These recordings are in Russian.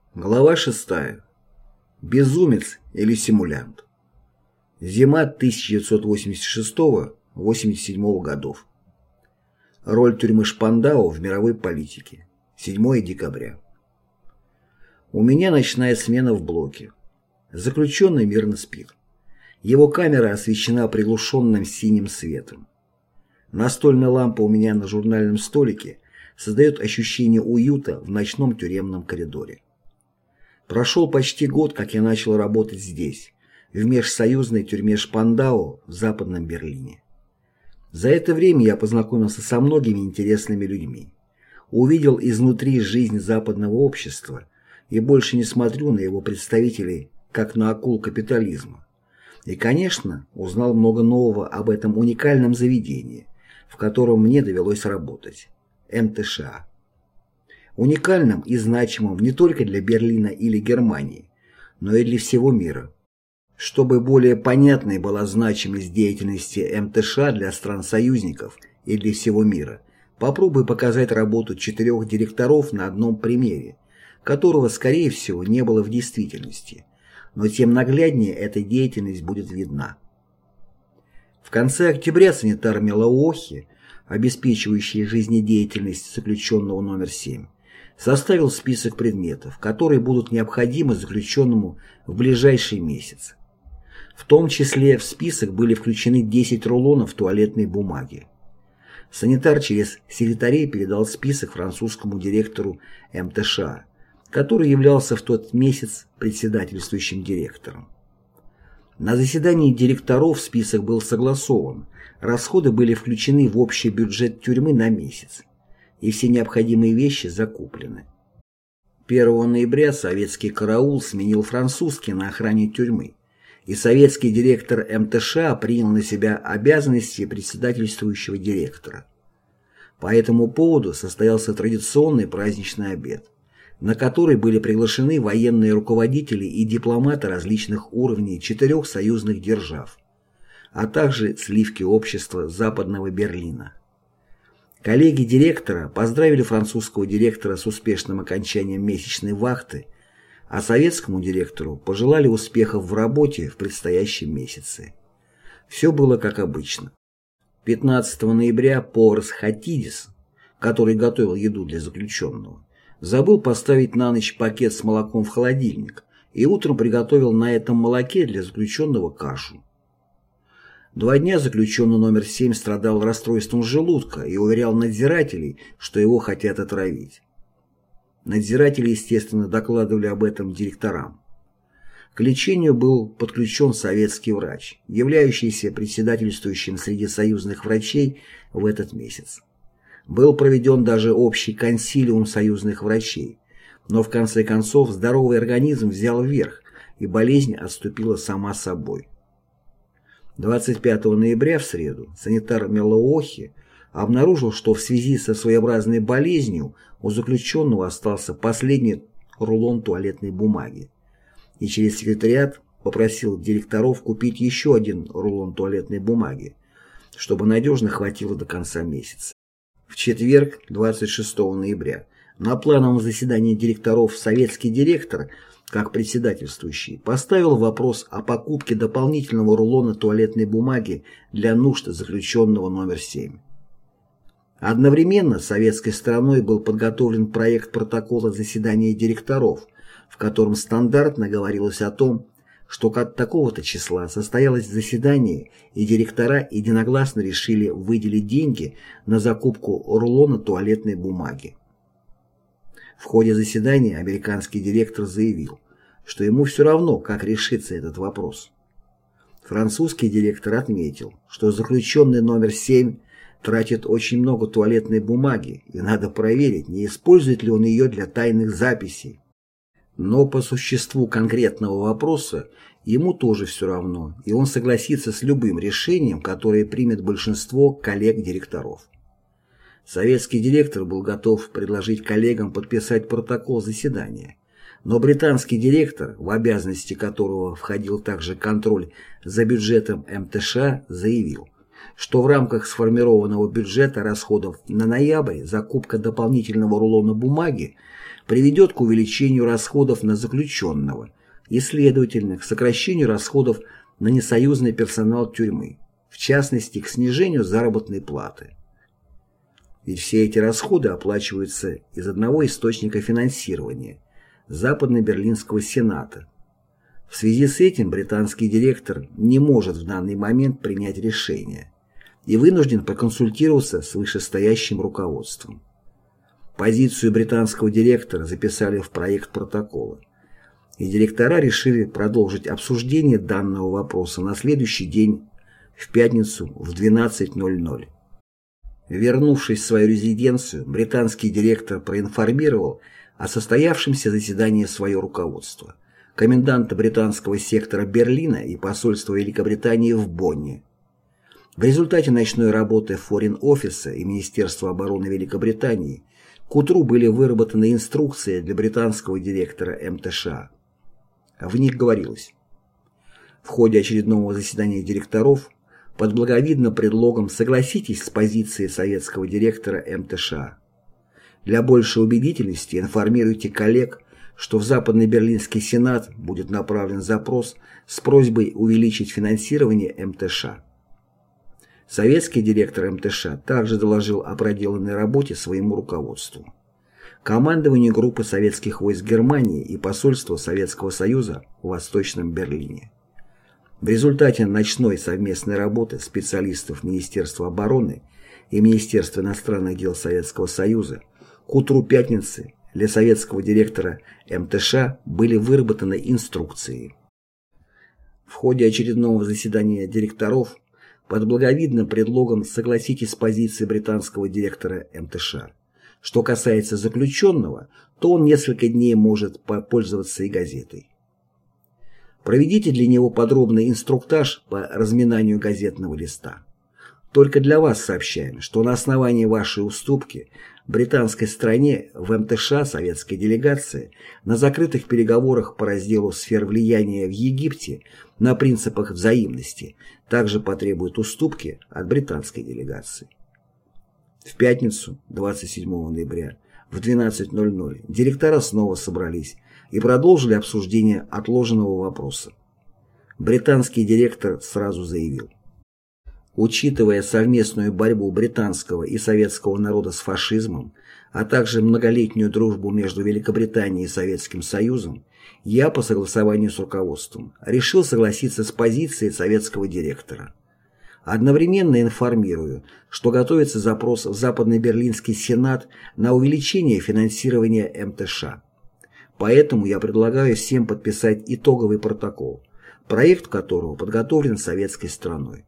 Глава 6. Безумец или симулянт. Зима 1986-87 годов. Роль тюрьмы Шпандау в мировой политике. 7 декабря. У меня ночная смена в блоке. Заключенный мирно спит. Его камера освещена приглушенным синим светом. Настольная лампа у меня на журнальном столике создает ощущение уюта в ночном тюремном коридоре. Прошел почти год, как я начал работать здесь, в межсоюзной тюрьме Шпандау в Западном Берлине. За это время я познакомился со многими интересными людьми, увидел изнутри жизнь западного общества и больше не смотрю на его представителей, как на акул капитализма. И, конечно, узнал много нового об этом уникальном заведении, в котором мне довелось работать – МТША. Уникальным и значимым не только для Берлина или Германии, но и для всего мира. Чтобы более понятной была значимость деятельности МТША для стран-союзников и для всего мира, попробую показать работу 4 директоров на одном примере, которого, скорее всего, не было в действительности, но тем нагляднее эта деятельность будет видна. В конце октября санитар Мелоохи, обеспечивающий жизнедеятельность заключенного номер 7, составил список предметов, которые будут необходимы заключенному в ближайший месяц. В том числе в список были включены 10 рулонов туалетной бумаги. Санитар через секретарей передал список французскому директору МТША, который являлся в тот месяц председательствующим директором. На заседании директоров список был согласован, расходы были включены в общий бюджет тюрьмы на месяц, и все необходимые вещи закуплены. 1 ноября советский караул сменил французский на охране тюрьмы, и советский директор МТША принял на себя обязанности председательствующего директора. По этому поводу состоялся традиционный праздничный обед, на который были приглашены военные руководители и дипломаты различных уровней 4 союзных держав, а также сливки общества Западного Берлина. Коллеги директора поздравили французского директора с успешным окончанием месячной вахты, а советскому директору пожелали успехов в работе в предстоящем месяце. Все было как обычно. 15 ноября повар Хатидис, который готовил еду для заключенного, забыл поставить на ночь пакет с молоком в холодильник и утром приготовил на этом молоке для заключенного кашу. 2 дня заключенный номер 7 страдал расстройством желудка и уверял надзирателей, что его хотят отравить. Надзиратели, естественно, докладывали об этом директорам. К лечению был подключен советский врач, являющийся председательствующим среди союзных врачей в этот месяц. Был проведен даже общий консилиум союзных врачей, но в конце концов здоровый организм взял верх, и болезнь отступила сама собой. 25 ноября в среду санитар Мелоохи обнаружил, что в связи со своеобразной болезнью у заключенного остался последний рулон туалетной бумаги, и через секретариат попросил директоров купить еще 1 рулон туалетной бумаги, чтобы надежно хватило до конца месяца. В четверг, 26 ноября, на плановом заседании директоров советский директор, как председательствующий, поставил вопрос о покупке дополнительного рулона туалетной бумаги для нужд заключенного номер 7. Одновременно советской стороной был подготовлен проект протокола заседания директоров, в котором стандартно говорилось о том, что от такого-то числа состоялось заседание, и директора единогласно решили выделить деньги на закупку рулона туалетной бумаги. В ходе заседания американский директор заявил, что ему все равно, как решится этот вопрос. Французский директор отметил, что заключенный номер 7 тратит очень много туалетной бумаги, и надо проверить, не использует ли он ее для тайных записей. Но по существу конкретного вопроса ему тоже все равно, и он согласится с любым решением, которое примет большинство коллег-директоров. Советский директор был готов предложить коллегам подписать протокол заседания, но британский директор, в обязанности которого входил также контроль за бюджетом МТША, заявил, что в рамках сформированного бюджета расходов на ноябрь закупка дополнительного рулона бумаги приведет к увеличению расходов на заключенного и, следовательно, к сокращению расходов на несоюзный персонал тюрьмы, в частности, к снижению заработной платы. Ведь все эти расходы оплачиваются из одного источника финансирования – Западно-Берлинского сената. В связи с этим британский директор не может в данный момент принять решение и вынужден проконсультироваться с вышестоящим руководством. Позицию британского директора записали в проект протокола, и директора решили продолжить обсуждение данного вопроса на следующий день, в пятницу в 12:00. Вернувшись в свою резиденцию, британский директор проинформировал о состоявшемся заседании свое руководство, коменданта британского сектора Берлина и посольства Великобритании в Бонне. В результате ночной работы Форин-офиса и Министерства обороны Великобритании к утру были выработаны инструкции для британского директора МТШ. В них говорилось: в ходе очередного заседания директоров под благовидным предлогом согласитесь с позицией советского директора МТШ. Для большей убедительности информируйте коллег, что в Западно-Берлинский сенат будет направлен запрос с просьбой увеличить финансирование МТШ. Советский директор МТШ также доложил о проделанной работе своему руководству, командованию группы советских войск Германии и посольства Советского Союза в Восточном Берлине. В результате ночной совместной работы специалистов Министерства обороны и Министерства иностранных дел Советского Союза к утру пятницы для советского директора МТШ были выработаны инструкции. В ходе очередного заседания директоров под благовидным предлогом согласитесь с позицией британского директора МТШ. Что касается заключенного, то он несколько дней может пользоваться и газетой. Проведите для него подробный инструктаж по разминанию газетного листа. Только для вас сообщаем, что на основании вашей уступки британской стране в МТШ советской делегации на закрытых переговорах по разделу сфер влияния в Египте на принципах взаимности также потребует уступки от британской делегации. В пятницу, 27 ноября, в 12:00 директора снова собрались и продолжили обсуждение отложенного вопроса. Британский директор сразу заявил: учитывая совместную борьбу британского и советского народа с фашизмом, а также многолетнюю дружбу между Великобританией и Советским Союзом, я по согласованию с руководством решил согласиться с позицией советского директора. Одновременно информирую, что готовится запрос в Западно-Берлинский сенат на увеличение финансирования МТШ. Поэтому я предлагаю всем подписать итоговый протокол, проект которого подготовлен советской стороной.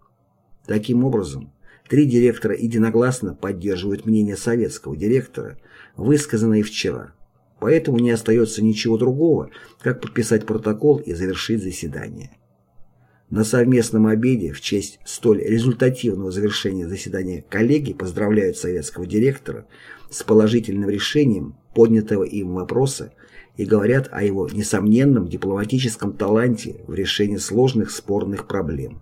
Таким образом, 3 директора единогласно поддерживают мнение советского директора, высказанное вчера. Поэтому не остается ничего другого, как подписать протокол и завершить заседание. На совместном обеде в честь столь результативного завершения заседания коллеги поздравляют советского директора с положительным решением поднятого им вопроса и говорят о его несомненном дипломатическом таланте в решении сложных спорных проблем.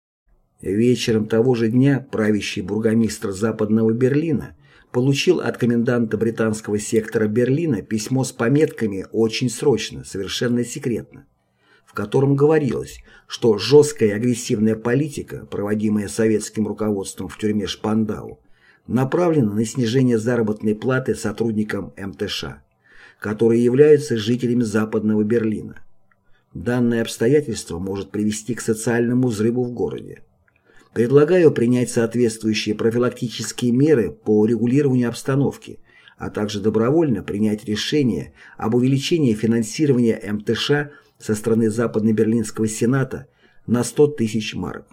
Вечером того же дня правящий бургомистр Западного Берлина получил от коменданта британского сектора Берлина письмо с пометками «Очень срочно, совершенно секретно», в котором говорилось, что жесткая и агрессивная политика, проводимая советским руководством в тюрьме Шпандау, направлена на снижение заработной платы сотрудникам МТШ, которые являются жителями Западного Берлина. Данное обстоятельство может привести к социальному взрыву в городе. Предлагаю принять соответствующие профилактические меры по урегулированию обстановки, а также добровольно принять решение об увеличении финансирования МТШ со стороны Западно-Берлинского сената на 100 тысяч марок.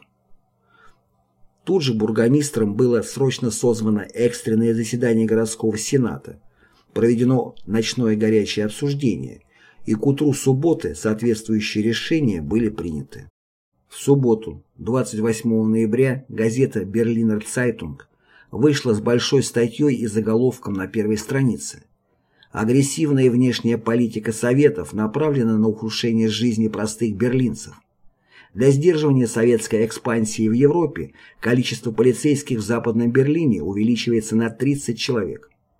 Тут же бургомистром было срочно созвано экстренное заседание городского сената, проведено ночное горячее обсуждение, и к утру субботы соответствующие решения были приняты. В субботу, 28 ноября, газета «Берлинер Цайтунг» вышла с большой статьей и заголовком на первой странице. Агрессивная внешняя политика Советов направлена на ухудшение жизни простых берлинцев. Для сдерживания советской экспансии в Европе количество полицейских в Западном Берлине увеличивается на 30 человек.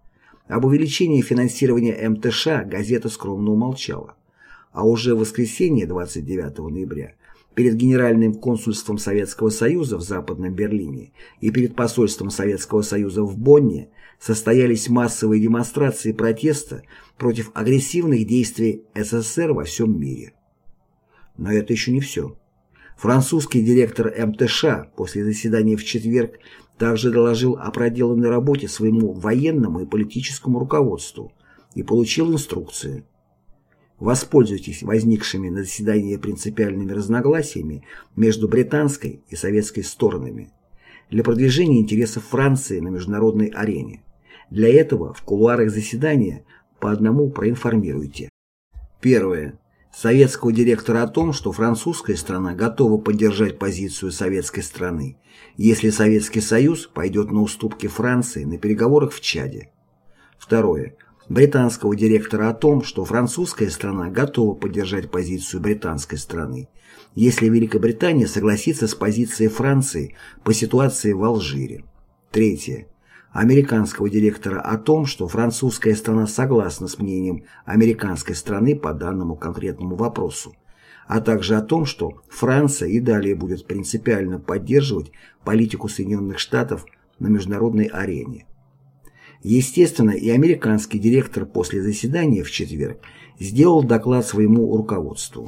Об увеличении финансирования МТШ газета скромно умолчала, а уже в воскресенье 29 ноября перед Генеральным консульством Советского Союза в Западном Берлине и перед посольством Советского Союза в Бонне состоялись массовые демонстрации протеста против агрессивных действий СССР во всем мире. Но это еще не все. Французский директор МТШ после заседания в четверг также доложил о проделанной работе своему военному и политическому руководству и получил инструкции. Воспользуйтесь возникшими на заседании принципиальными разногласиями между британской и советской сторонами для продвижения интересов Франции на международной арене. Для этого в кулуарах заседания по одному проинформируйте. Первое. Советского директора о том, что французская страна готова поддержать позицию советской страны, если Советский Союз пойдет на уступки Франции на переговорах в Чаде. Второе. Британского директора о том, что французская страна готова поддержать позицию британской страны, если Великобритания согласится с позицией Франции по ситуации в Алжире. Третье. Американского директора о том, что французская страна согласна с мнением американской страны по данному конкретному вопросу, а также о том, что Франция и далее будет принципиально поддерживать политику Соединенных Штатов на международной арене. Естественно, и американский директор после заседания в четверг сделал доклад своему руководству.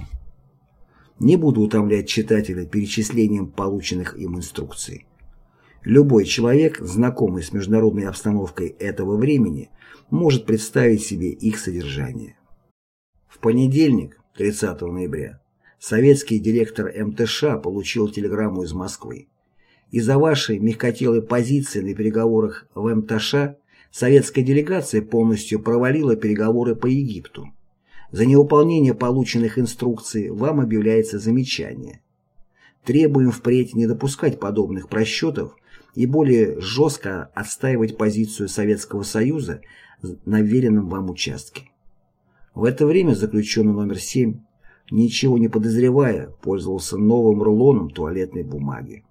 Не буду утомлять читателя перечислением полученных им инструкций. Любой человек, знакомый с международной обстановкой этого времени, может представить себе их содержание. В понедельник, 30 ноября, советский директор МТШ получил телеграмму из Москвы. Из-за вашей мягкотелой позиции на переговорах в МТШ советская делегация полностью провалила переговоры по Египту. За невыполнение полученных инструкций вам объявляется замечание. Требуем впредь не допускать подобных просчетов и более жестко отстаивать позицию Советского Союза на вверенном вам участке. В это время заключенный номер 7, ничего не подозревая, пользовался новым рулоном туалетной бумаги.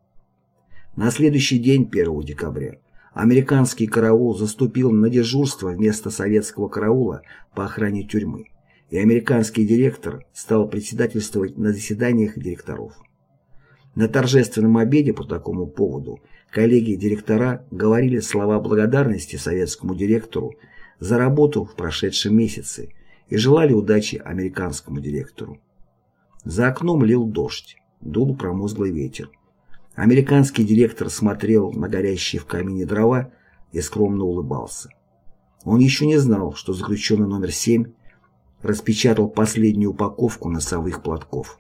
На следующий день, 1 декабря, американский караул заступил на дежурство вместо советского караула по охране тюрьмы, и американский директор стал председательствовать на заседаниях директоров. На торжественном обеде по такому поводу коллеги-директора говорили слова благодарности советскому директору за работу в прошедшем месяце и желали удачи американскому директору. За окном лил дождь, дул промозглый ветер. Американский директор смотрел на горящие в камине дрова и скромно улыбался. Он еще не знал, что заключенный номер 7 распечатал последнюю упаковку носовых платков.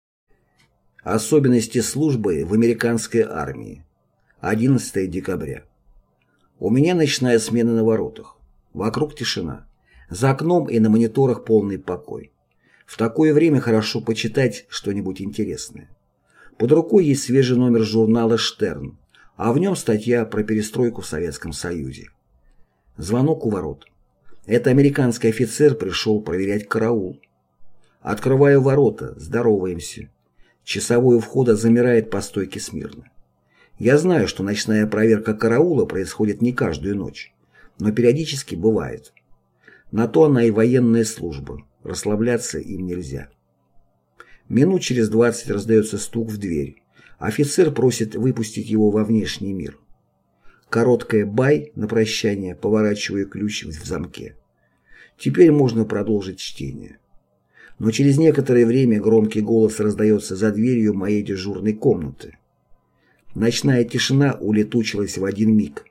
Особенности службы в американской армии. 11 декабря. У меня ночная смена на воротах. Вокруг тишина. За окном и на мониторах полный покой. В такое время хорошо почитать что-нибудь интересное. Под рукой есть свежий номер журнала «Штерн», а в нем статья про перестройку в Советском Союзе. Звонок у ворот. Это американский офицер пришел проверять караул. Открываю ворота, здороваемся. Часовой у входа замирает по стойке смирно. Я знаю, что ночная проверка караула происходит не каждую ночь, но периодически бывает. На то она и военная служба, расслабляться им нельзя. Минут через 20 раздается стук в дверь. Офицер просит выпустить его во внешний мир. Короткое «бай» на прощание, поворачиваю ключ в замке. Теперь можно продолжить чтение. Но через некоторое время громкий голос раздается за дверью моей дежурной комнаты. Ночная тишина улетучилась в один миг.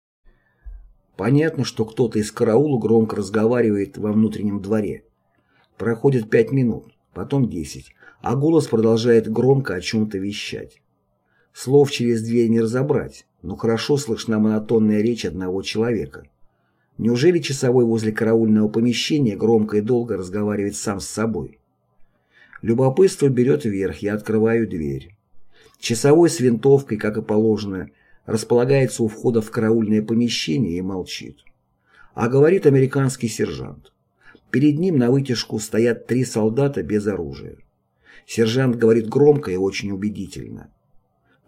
Понятно, что кто-то из караула громко разговаривает во внутреннем дворе. Проходит 5 минут, потом 10, а голос продолжает громко о чем-то вещать. Слов через дверь не разобрать, но хорошо слышна монотонная речь одного человека. Неужели часовой возле караульного помещения громко и долго разговаривает сам с собой? Любопытство берет вверх, я открываю дверь. Часовой с винтовкой, как и положено, располагается у входа в караульное помещение и молчит. А говорит американский сержант. Перед ним на вытяжку стоят 3 солдата без оружия. Сержант говорит громко и очень убедительно.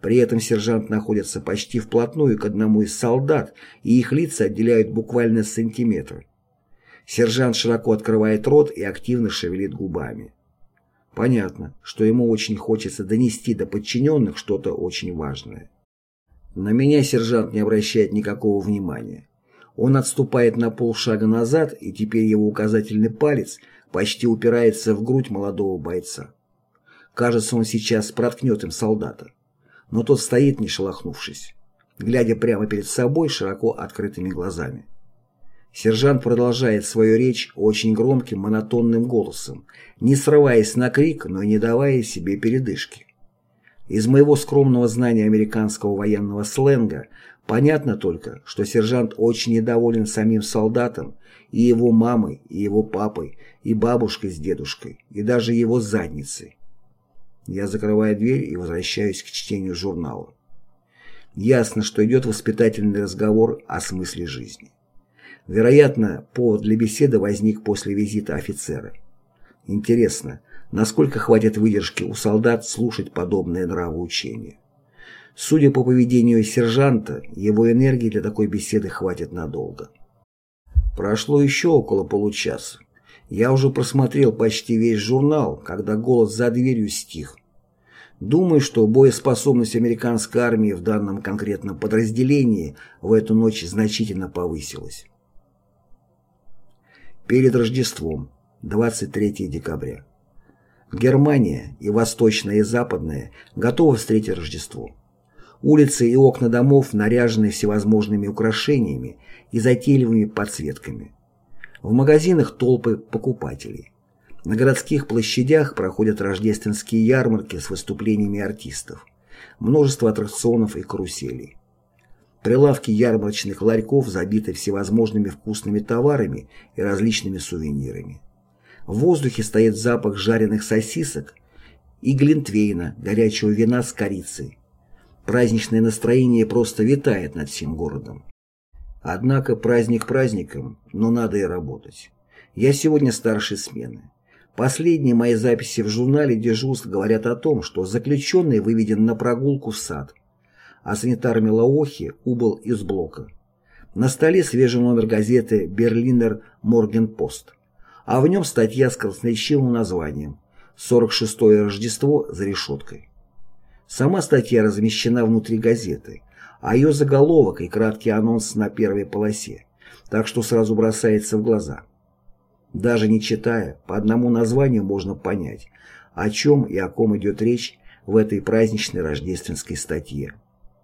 При этом сержант находится почти вплотную к одному из солдат, и их лица отделяют буквально сантиметр. Сержант широко открывает рот и активно шевелит губами. Понятно, что ему очень хочется донести до подчиненных что-то очень важное. На меня сержант не обращает никакого внимания. Он отступает на полшага назад, и теперь его указательный палец почти упирается в грудь молодого бойца. Кажется, он сейчас проткнет им солдата. Но тот стоит, не шелохнувшись, глядя прямо перед собой широко открытыми глазами. Сержант продолжает свою речь очень громким монотонным голосом, не срываясь на крик, но и не давая себе передышки. Из моего скромного знания американского военного сленга понятно только, что сержант очень недоволен самим солдатом, и его мамой, и его папой, и бабушкой с дедушкой, и даже его задницей. Я закрываю дверь и возвращаюсь к чтению журнала. Ясно, что идет воспитательный разговор о смысле жизни. Вероятно, повод для беседы возник после визита офицера. Интересно, насколько хватит выдержки у солдат слушать подобное нравоучение. Судя по поведению сержанта, его энергии для такой беседы хватит надолго. Прошло еще около получаса. Я уже просмотрел почти весь журнал, когда голос за дверью стих. Думаю, что боеспособность американской армии в данном конкретном подразделении в эту ночь значительно повысилась. Перед Рождеством, 23 декабря. Германия, и восточная, и западная, готовы встретить Рождество. Улицы и окна домов наряжены всевозможными украшениями и затейливыми подсветками. В магазинах толпы покупателей. На городских площадях проходят рождественские ярмарки с выступлениями артистов. Множество аттракционов и каруселей. Прилавки ярмарочных ларьков забиты всевозможными вкусными товарами и различными сувенирами. В воздухе стоит запах жареных сосисок и глинтвейна, горячего вина с корицей. Праздничное настроение просто витает над всем городом. Однако праздник праздником, но надо и работать. Я сегодня старшей смены. Последние мои записи в журнале дежурств говорят о том, что заключенный выведен на прогулку в сад, а санитар Мелаохи убыл из блока. На столе свежий номер газеты «Берлинер Моргенпост», а в нем статья с красноречивым названием «46-е Рождество за решеткой». Сама статья размещена внутри газеты, а ее заголовок и краткий анонс на первой полосе, так что сразу бросается в глаза. Даже не читая, по одному названию можно понять, о чем и о ком идет речь в этой праздничной рождественской статье.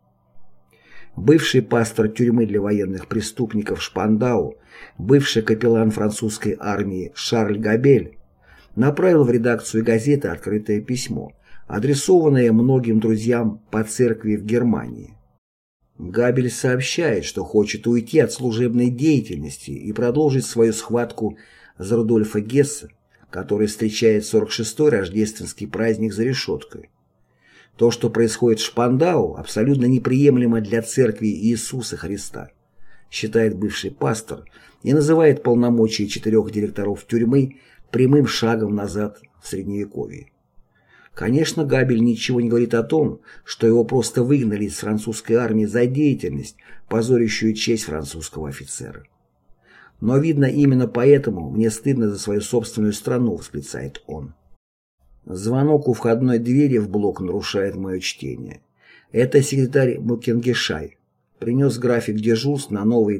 Бывший пастор тюрьмы для военных преступников Шпандау, бывший капеллан французской армии Шарль Габель, направил в редакцию газеты открытое письмо, адресованное многим друзьям по церкви в Германии. Габель сообщает, что хочет уйти от служебной деятельности и продолжить свою схватку за Рудольфа Гесса, который встречает 46-й рождественский праздник за решеткой. То, что происходит в Шпандау, абсолютно неприемлемо для церкви Иисуса Христа, считает бывший пастор и называет полномочия 4 директоров тюрьмы прямым шагом назад в Средневековье. Конечно, Габель ничего не говорит о том, что его просто выгнали из французской армии за деятельность, позорящую честь французского офицера. Но, видно, именно поэтому мне стыдно за свою собственную страну, восклицает он. Звонок у входной двери в блок нарушает мое чтение. Это секретарь Мукенгешай. Принес график дежурств на новый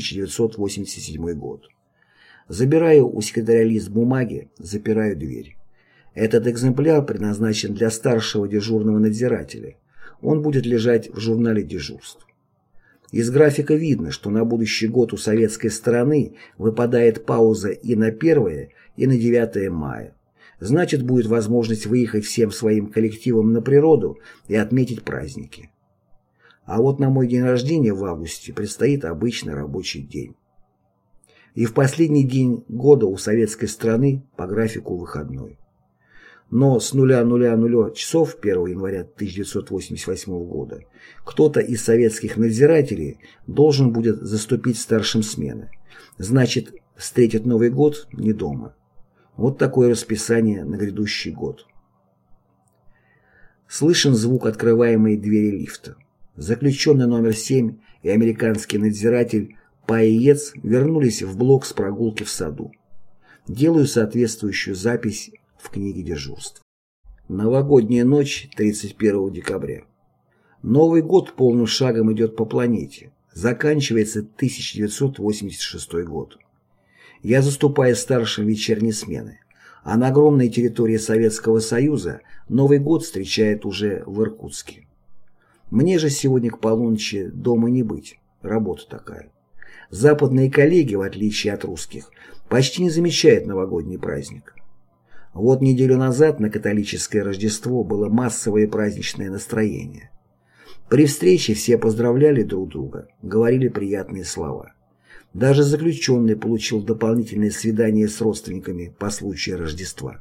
1987 год. Забираю у секретаря лист бумаги, запираю дверь. Этот экземпляр предназначен для старшего дежурного надзирателя. Он будет лежать в журнале дежурств. Из графика видно, что на будущий год у советской стороны выпадает пауза и на 1 и на 9 мая. Значит, будет возможность выехать всем своим коллективом на природу и отметить праздники. А вот на мой день рождения в августе предстоит обычный рабочий день. И в последний день года у советской страны по графику выходной. Но с 00:00 часов 1 января 1988 года кто-то из советских надзирателей должен будет заступить старшим смены. Значит, встретит Новый год не дома. Вот такое расписание на грядущий год. Слышен звук открываемой двери лифта. Заключенный номер 7 и американский надзиратель Паиец вернулись в блок с прогулки в саду. Делаю соответствующую запись в книге дежурств. Новогодняя ночь 31 декабря. Новый год полным шагом идет по планете. Заканчивается 1986 год. Я заступаю старшим вечерней смены, а на огромной территории Советского Союза Новый год встречает уже в Иркутске. Мне же сегодня к полуночи дома не быть, работа такая. Западные коллеги, в отличие от русских, почти не замечают новогодний праздник. Вот неделю назад на католическое Рождество было массовое праздничное настроение. При встрече все поздравляли друг друга, говорили приятные слова. Даже заключенный получил дополнительное свидание с родственниками по случаю Рождества.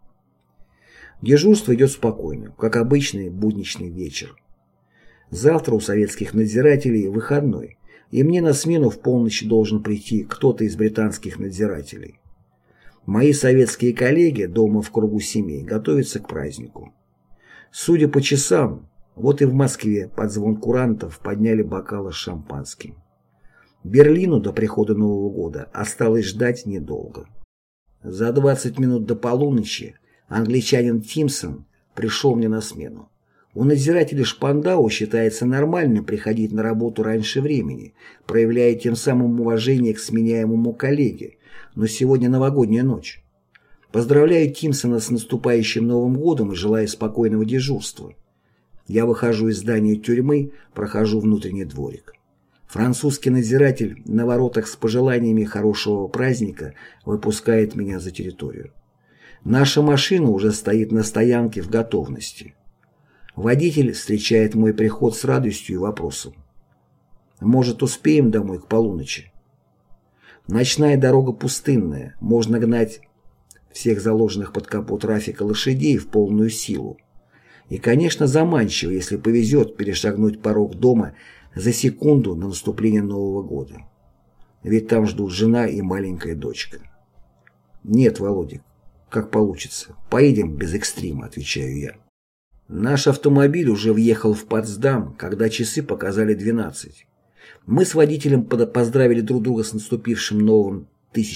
Дежурство идет спокойно, как обычный будничный вечер. Завтра у советских надзирателей выходной, и мне на смену в полночь должен прийти кто-то из британских надзирателей. Мои советские коллеги дома в кругу семей готовятся к празднику. Судя по часам, вот и в Москве под звон курантов подняли бокалы с шампанским. Берлину до прихода Нового года осталось ждать недолго. За 20 минут до полуночи англичанин Тимсон пришел мне на смену. У надзирателя Шпандау считается нормальным приходить на работу раньше времени, проявляя тем самым уважение к сменяемому коллеге, но сегодня новогодняя ночь. Поздравляю Тимсона с наступающим Новым годом и желаю спокойного дежурства. Я выхожу из здания тюрьмы, прохожу внутренний дворик. Французский надзиратель на воротах с пожеланиями хорошего праздника выпускает меня за территорию. Наша машина уже стоит на стоянке в готовности. Водитель встречает мой приход с радостью и вопросом. Может, успеем домой к полуночи? Ночная дорога пустынная, можно гнать всех заложенных под капот Рафика лошадей в полную силу. И, конечно, заманчиво, если повезет, перешагнуть порог дома за секунду на наступление Нового года. Ведь там ждут жена и маленькая дочка. Нет, Володя, как получится. Поедем без экстрима, отвечаю я. Наш автомобиль уже въехал в Потсдам, когда часы показали 12. Мы с водителем поздравили друг друга с наступившим новым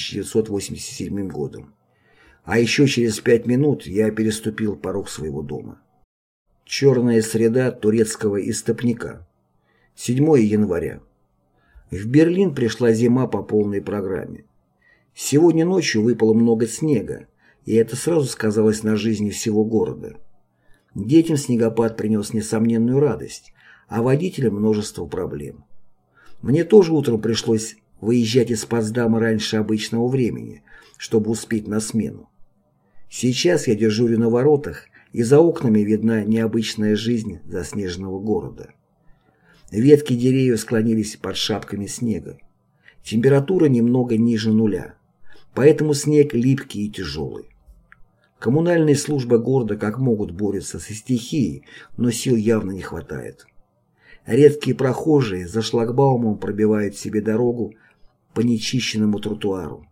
1987 годом. А еще через 5 минут я переступил порог своего дома. Черная среда турецкого истопника. 7 января. В Берлин пришла зима по полной программе. Сегодня ночью выпало много снега, и это сразу сказалось на жизни всего города. Детям снегопад принес несомненную радость, а водителям множество проблем. Мне тоже утром пришлось выезжать из Потсдама раньше обычного времени, чтобы успеть на смену. Сейчас я дежурю на воротах, и за окнами видна необычная жизнь заснеженного города. Ветки деревьев склонились под шапками снега. Температура немного ниже нуля, поэтому снег липкий и тяжелый. Коммунальные службы города как могут борются со стихией, но сил явно не хватает. Редкие прохожие за шлагбаумом пробивают себе дорогу по нечищенному тротуару.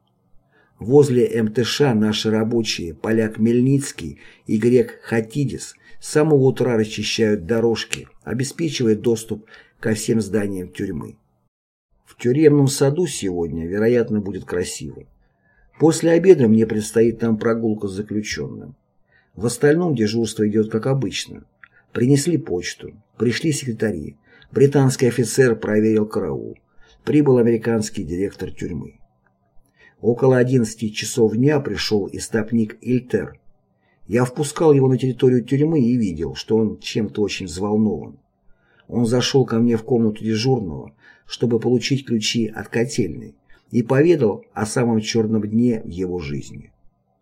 Возле МТШ наши рабочие, поляк Мельницкий и грек Хатидис, с самого утра расчищают дорожки, обеспечивая доступ ко всем зданиям тюрьмы. В тюремном саду сегодня, вероятно, будет красиво. После обеда мне предстоит там прогулка с заключенным. В остальном дежурство идет как обычно. Принесли почту, пришли секретари, британский офицер проверил караул, прибыл американский директор тюрьмы. Около 11 часов дня пришел истопник Ильтер. Я впускал его на территорию тюрьмы и видел, что он чем-то очень взволнован. Он зашел ко мне в комнату дежурного, чтобы получить ключи от котельной, и поведал о самом черном дне в его жизни.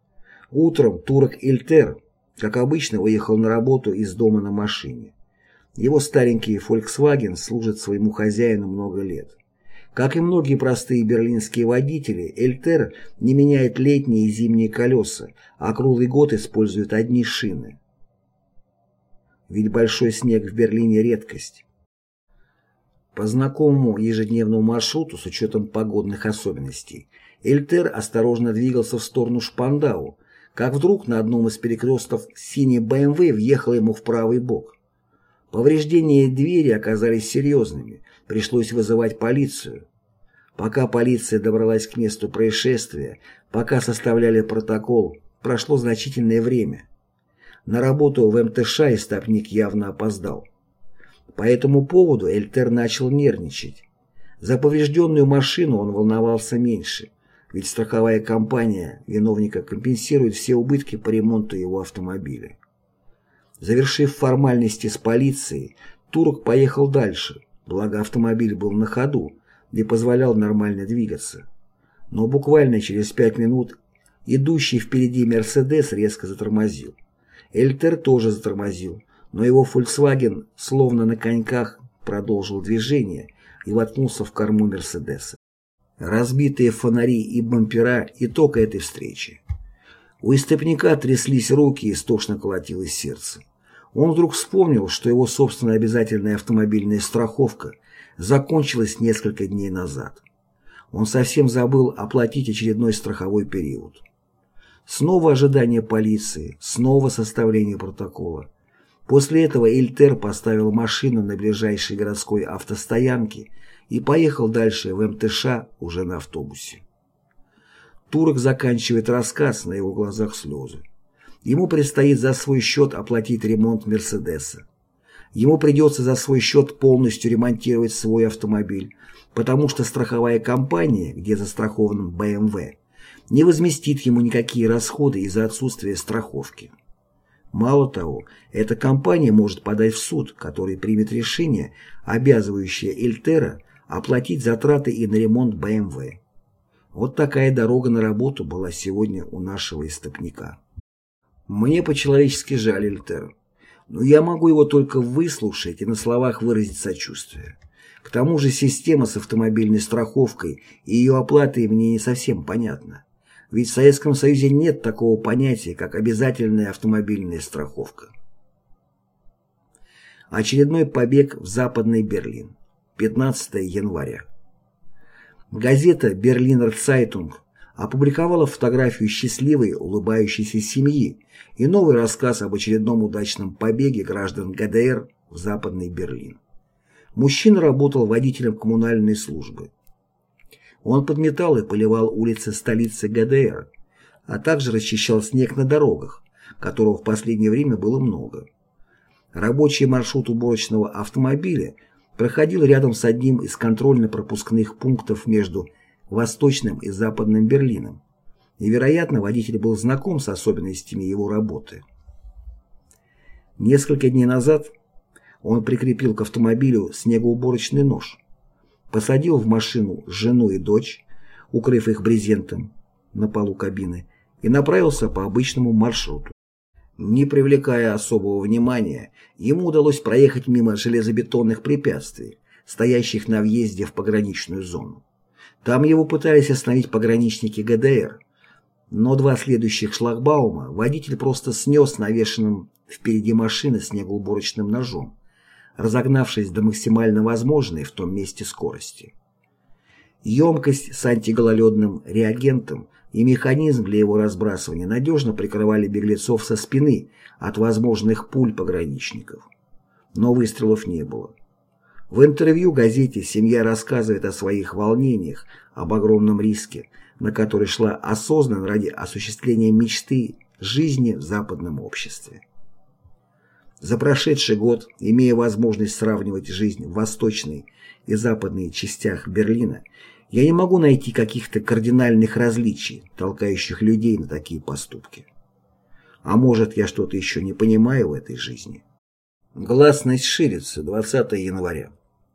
Утром турок Ильтер, как обычно, выехал на работу из дома на машине. Его старенький Volkswagen служит своему хозяину много лет. Как и многие простые берлинские водители, Ильтер не меняет летние и зимние колеса, а круглый год использует одни шины. Ведь большой снег в Берлине редкость. По знакомому ежедневному маршруту с учетом погодных особенностей, Ильтер осторожно двигался в сторону Шпандау, как вдруг на одном из перекрестков синий БМВ въехал ему в правый бок. Повреждения двери оказались серьезными, пришлось вызывать полицию. Пока полиция добралась к месту происшествия, пока составляли протокол, прошло значительное время. На работу в МТШ истопник явно опоздал. По этому поводу Эльтер начал нервничать. За поврежденную машину он волновался меньше, ведь страховая компания виновника компенсирует все убытки по ремонту его автомобиля. Завершив формальности с полицией, Турок поехал дальше, благо автомобиль был на ходу и позволял нормально двигаться. Но буквально через 5 минут идущий впереди «Мерседес» резко затормозил. Эльтер тоже затормозил, но его «Фольксваген» словно на коньках продолжил движение и воткнулся в корму «Мерседеса». Разбитые фонари и бампера – итог этой встречи. У истопника тряслись руки и истошно колотилось сердце. Он вдруг вспомнил, что его собственная обязательная автомобильная страховка закончилась несколько дней назад. Он совсем забыл оплатить очередной страховой период. Снова ожидание полиции, снова составление протокола. После этого Эльтер поставил машину на ближайшей городской автостоянке и поехал дальше в МТШ уже на автобусе. Турок заканчивает рассказ, на его глазах слезы. Ему предстоит за свой счет оплатить ремонт «Мерседеса». Ему придется за свой счет полностью ремонтировать свой автомобиль, потому что страховая компания, где застрахован БМВ, не возместит ему никакие расходы из-за отсутствия страховки. Мало того, эта компания может подать в суд, который примет решение, обязывающее Эльтера оплатить затраты и на ремонт БМВ. Вот такая дорога на работу была сегодня у нашего истопника. Мне по-человечески жаль Эльтера, но я могу его только выслушать и на словах выразить сочувствие. К тому же система с автомобильной страховкой и ее оплатой мне не совсем понятна. Ведь в Советском Союзе нет такого понятия, как обязательная автомобильная страховка. Очередной побег в Западный Берлин. 15 января. Газета «Берлинер Цайтунг» опубликовала фотографию счастливой, улыбающейся семьи и новый рассказ об очередном удачном побеге граждан ГДР в Западный Берлин. Мужчина работал водителем коммунальной службы. Он подметал и поливал улицы столицы ГДР, а также расчищал снег на дорогах, которого в последнее время было много. Рабочий маршрут уборочного автомобиля проходил рядом с одним из контрольно-пропускных пунктов между Восточным и Западным Берлином, и, вероятно, водитель был знаком с особенностями его работы. Несколько дней назад он прикрепил к автомобилю снегоуборочный нож, посадил в машину жену и дочь, укрыв их брезентом на полу кабины, и направился по обычному маршруту. Не привлекая особого внимания, ему удалось проехать мимо железобетонных препятствий, стоящих на въезде в пограничную зону. Там его пытались остановить пограничники ГДР, но два следующих шлагбаума водитель просто снес навешенным впереди машины снегоуборочным ножом, разогнавшись до максимально возможной в том месте скорости. Емкость с антигололедным реагентом и механизм для его разбрасывания надежно прикрывали беглецов со спины от возможных пуль пограничников. Но выстрелов не было. В интервью газете семья рассказывает о своих волнениях, об огромном риске, на который шла осознанно ради осуществления мечты жизни в западном обществе. За прошедший год, имея возможность сравнивать жизнь в восточной и западной частях Берлина, я не могу найти каких-то кардинальных различий, толкающих людей на такие поступки. А может, я что-то еще не понимаю в этой жизни? Гласность ширится. 20 января.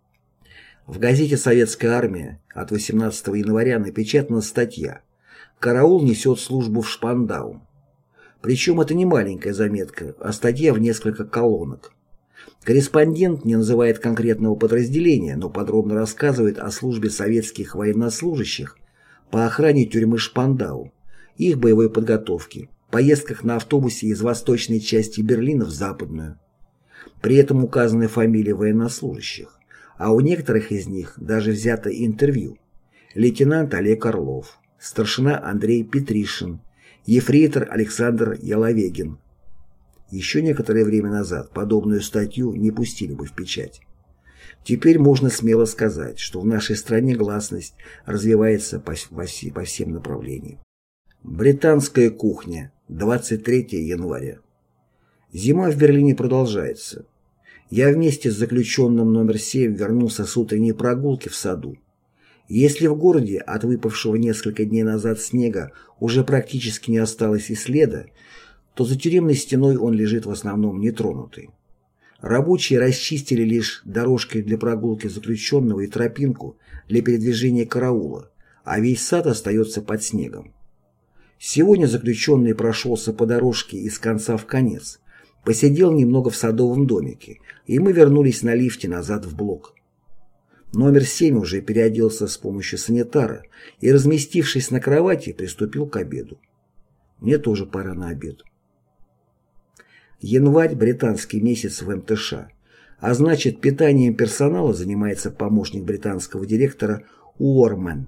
В газете «Советская армия» от 18 января напечатана статья «Караул несет службу в Шпандау». Причем это не маленькая заметка, а статья в несколько колонок. Корреспондент не называет конкретного подразделения, но подробно рассказывает о службе советских военнослужащих по охране тюрьмы Шпандау, их боевой подготовке, поездках на автобусе из восточной части Берлина в западную. При этом указаны фамилии военнослужащих, а у некоторых из них даже взято интервью. Лейтенант Олег Орлов, старшина Андрей Петришин, ефрейтор Александр Яловегин. Еще некоторое время назад подобную статью не пустили бы в печать. Теперь можно смело сказать, что в нашей стране гласность развивается по всем направлениям. Британская кухня. 23 января. Зима в Берлине продолжается. Я вместе с заключенным номер 7 вернулся с утренней прогулки в саду. Если в городе от выпавшего несколько дней назад снега уже практически не осталось и следа, то за тюремной стеной он лежит в основном нетронутый. Рабочие расчистили лишь дорожки для прогулки заключенного и тропинку для передвижения караула, а весь сад остается под снегом. Сегодня заключенный прошелся по дорожке из конца в конец, посидел немного в садовом домике, и мы вернулись на лифте назад в блок. Номер 7 уже переоделся с помощью санитара и, разместившись на кровати, приступил к обеду. Мне тоже пора на обед. Январь – британский месяц в МТШ, а значит, питанием персонала занимается помощник британского директора Уормен.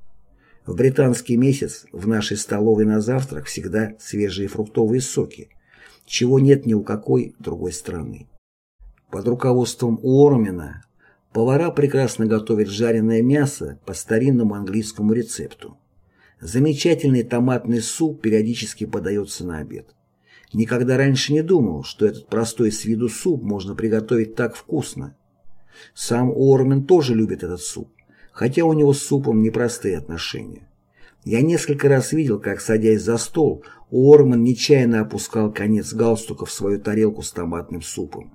В британский месяц в нашей столовой на завтрак всегда свежие фруктовые соки, чего нет ни у какой другой страны. Под руководством Уормена повара прекрасно готовят жареное мясо по старинному английскому рецепту. Замечательный томатный суп периодически подается на обед. Никогда раньше не думал, что этот простой с виду суп можно приготовить так вкусно. Сам Уормен тоже любит этот суп, хотя у него с супом непростые отношения. Я несколько раз видел, как, садясь за стол, Уормен нечаянно опускал конец галстука в свою тарелку с томатным супом.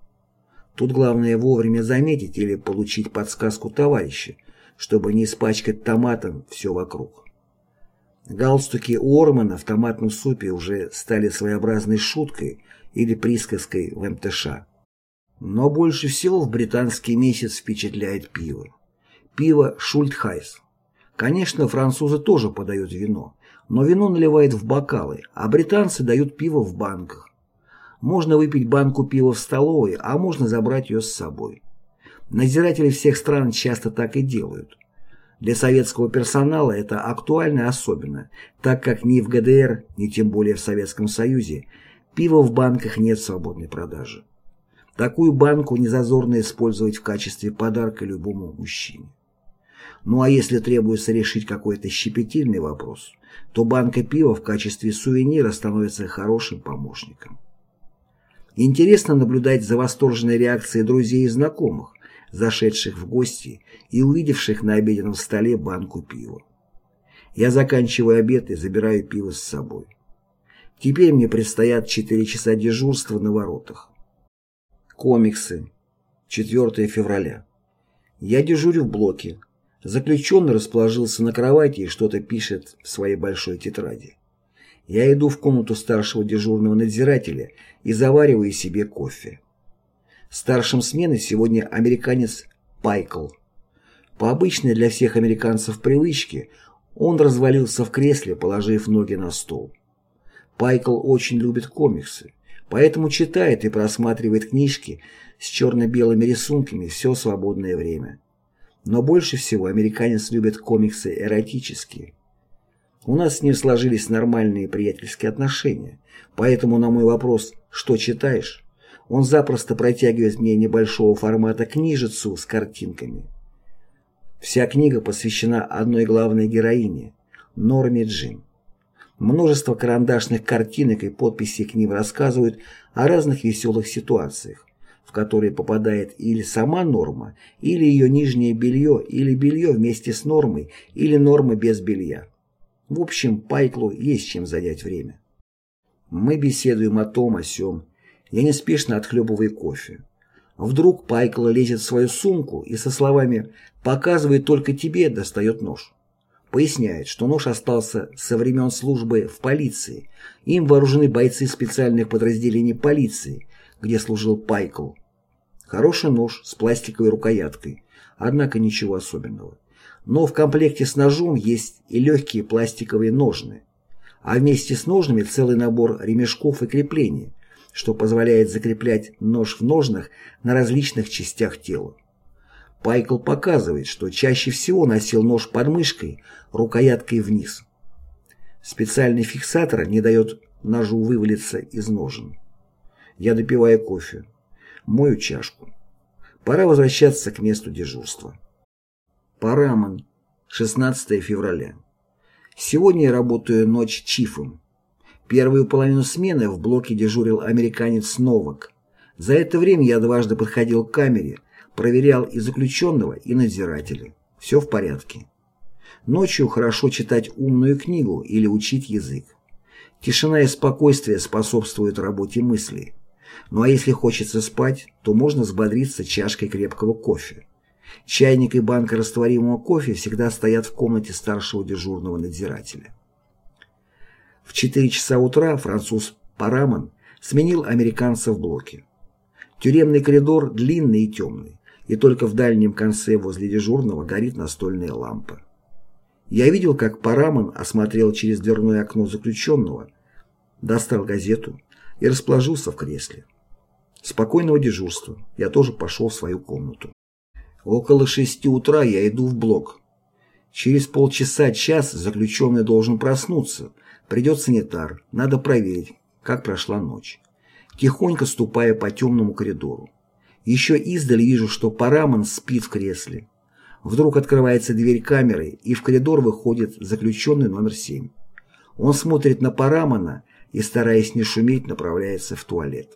Тут главное вовремя заметить или получить подсказку товарища, чтобы не испачкать томатом все вокруг. Галстуки Уормена в томатном супе уже стали своеобразной шуткой или присказкой в МТШ. Но больше всего в британский месяц впечатляет пиво. Пиво Шультхайс. Конечно, французы тоже подают вино, но вино наливают в бокалы, а британцы дают пиво в банках. Можно выпить банку пива в столовой, а можно забрать ее с собой. Надзиратели всех стран часто так и делают. Для советского персонала это актуально особенно, так как ни в ГДР, ни тем более в Советском Союзе пива в банках нет свободной продажи. Такую банку незазорно использовать в качестве подарка любому мужчине. Ну а если требуется решить какой-то щепетильный вопрос, то банка пива в качестве сувенира становится хорошим помощником. Интересно наблюдать за восторженной реакцией друзей и знакомых, зашедших в гости и увидевших на обеденном столе банку пива. Я заканчиваю обед и забираю пиво с собой. Теперь мне предстоят 4 часа дежурства на воротах. Комиксы. 4 февраля. Я дежурю в блоке. Заключенный расположился на кровати и что-то пишет в своей большой тетради. Я иду в комнату старшего дежурного надзирателя и завариваю себе кофе. Старшим смены сегодня американец Пайкл. По обычной для всех американцев привычке, он развалился в кресле, положив ноги на стол. Пайкл очень любит комиксы, поэтому читает и просматривает книжки с черно-белыми рисунками все свободное время. Но больше всего американец любит комиксы эротические. У нас с ним сложились нормальные приятельские отношения, поэтому на мой вопрос «что читаешь?», он запросто протягивает мне небольшого формата книжицу с картинками. Вся книга посвящена одной главной героине – Норме Джин. Множество карандашных картинок и подписей к ним рассказывают о разных веселых ситуациях, в которые попадает или сама Норма, или ее нижнее белье, или белье вместе с Нормой, или Норма без белья. В общем, Пайклу есть чем занять время. Мы беседуем о том, о сём. Я неспешно отхлебываю кофе. Вдруг Пайкл лезет в свою сумку и со словами «показывай только тебе» достает нож. Поясняет, что нож остался со времен службы в полиции. Им вооружены бойцы специальных подразделений полиции, где служил Пайкл. Хороший нож с пластиковой рукояткой, однако ничего особенного. Но в комплекте с ножом есть и легкие пластиковые ножны, а вместе с ножными целый набор ремешков и креплений, что позволяет закреплять нож в ножнах на различных частях тела. Пайкл показывает, что чаще всего носил нож под мышкой, рукояткой вниз. Специальный фиксатор не дает ножу вывалиться из ножен. Я допиваю кофе. Мою чашку. Пора возвращаться к месту дежурства. Парамон. 16 февраля. Сегодня я работаю ночь чифом. Первую половину смены в блоке дежурил американец Новак. За это время я дважды подходил к камере, проверял и заключенного, и надзирателя. Все в порядке. Ночью хорошо читать умную книгу или учить язык. Тишина и спокойствие способствуют работе мыслей. Ну а если хочется спать, то можно взбодриться чашкой крепкого кофе. Чайник и банка растворимого кофе всегда стоят в комнате старшего дежурного надзирателя. В 4 часа утра француз Парамон сменил американца в блоке. Тюремный коридор длинный и темный, и только в дальнем конце возле дежурного горит настольная лампа. Я видел, как Парамон осмотрел через дверное окно заключенного, достал газету и расположился в кресле. Спокойного дежурства. Я тоже пошел в свою комнату. Около 6 утра я иду в блок. Через полчаса-час заключенный должен проснуться. Придет санитар. Надо проверить, как прошла ночь. Тихонько ступая по темному коридору. Еще издали вижу, что Парамон спит в кресле. Вдруг открывается дверь камеры, и в коридор выходит заключенный номер 7. Он смотрит на Парамона и, стараясь не шуметь, направляется в туалет.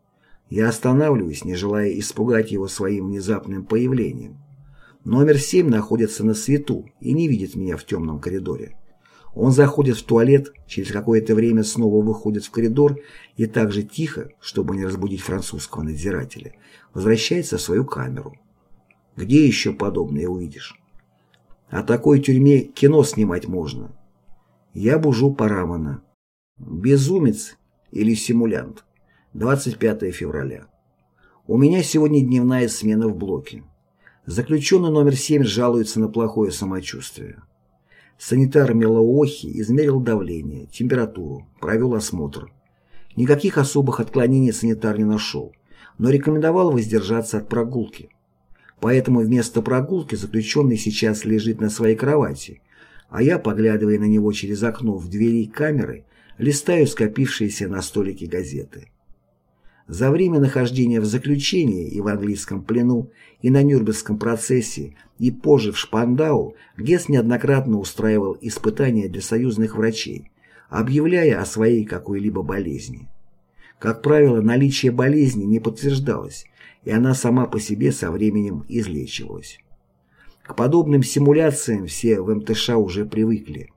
Я останавливаюсь, не желая испугать его своим внезапным появлением. Номер 7 находится на свету и не видит меня в темном коридоре. Он заходит в туалет, через какое-то время снова выходит в коридор и так же тихо, чтобы не разбудить французского надзирателя, возвращается в свою камеру. Где еще подобное увидишь? О такой тюрьме кино снимать можно. Я бужу Парамона. Безумец или симулянт? 25 февраля. У меня сегодня дневная смена в блоке. Заключенный номер 7 жалуется на плохое самочувствие. Санитар Мелоохи измерил давление, температуру, провел осмотр. Никаких особых отклонений санитар не нашел, но рекомендовал воздержаться от прогулки. Поэтому вместо прогулки заключенный сейчас лежит на своей кровати, а я, поглядывая на него через окно в двери камеры, листаю скопившиеся на столике газеты. За время нахождения в заключении и в английском плену, и на Нюрнбергском процессе, и позже в Шпандау Гесс неоднократно устраивал испытания для союзных врачей, объявляя о своей какой-либо болезни. Как правило, наличие болезни не подтверждалось, и она сама по себе со временем излечивалась. К подобным симуляциям все в МТШ уже привыкли.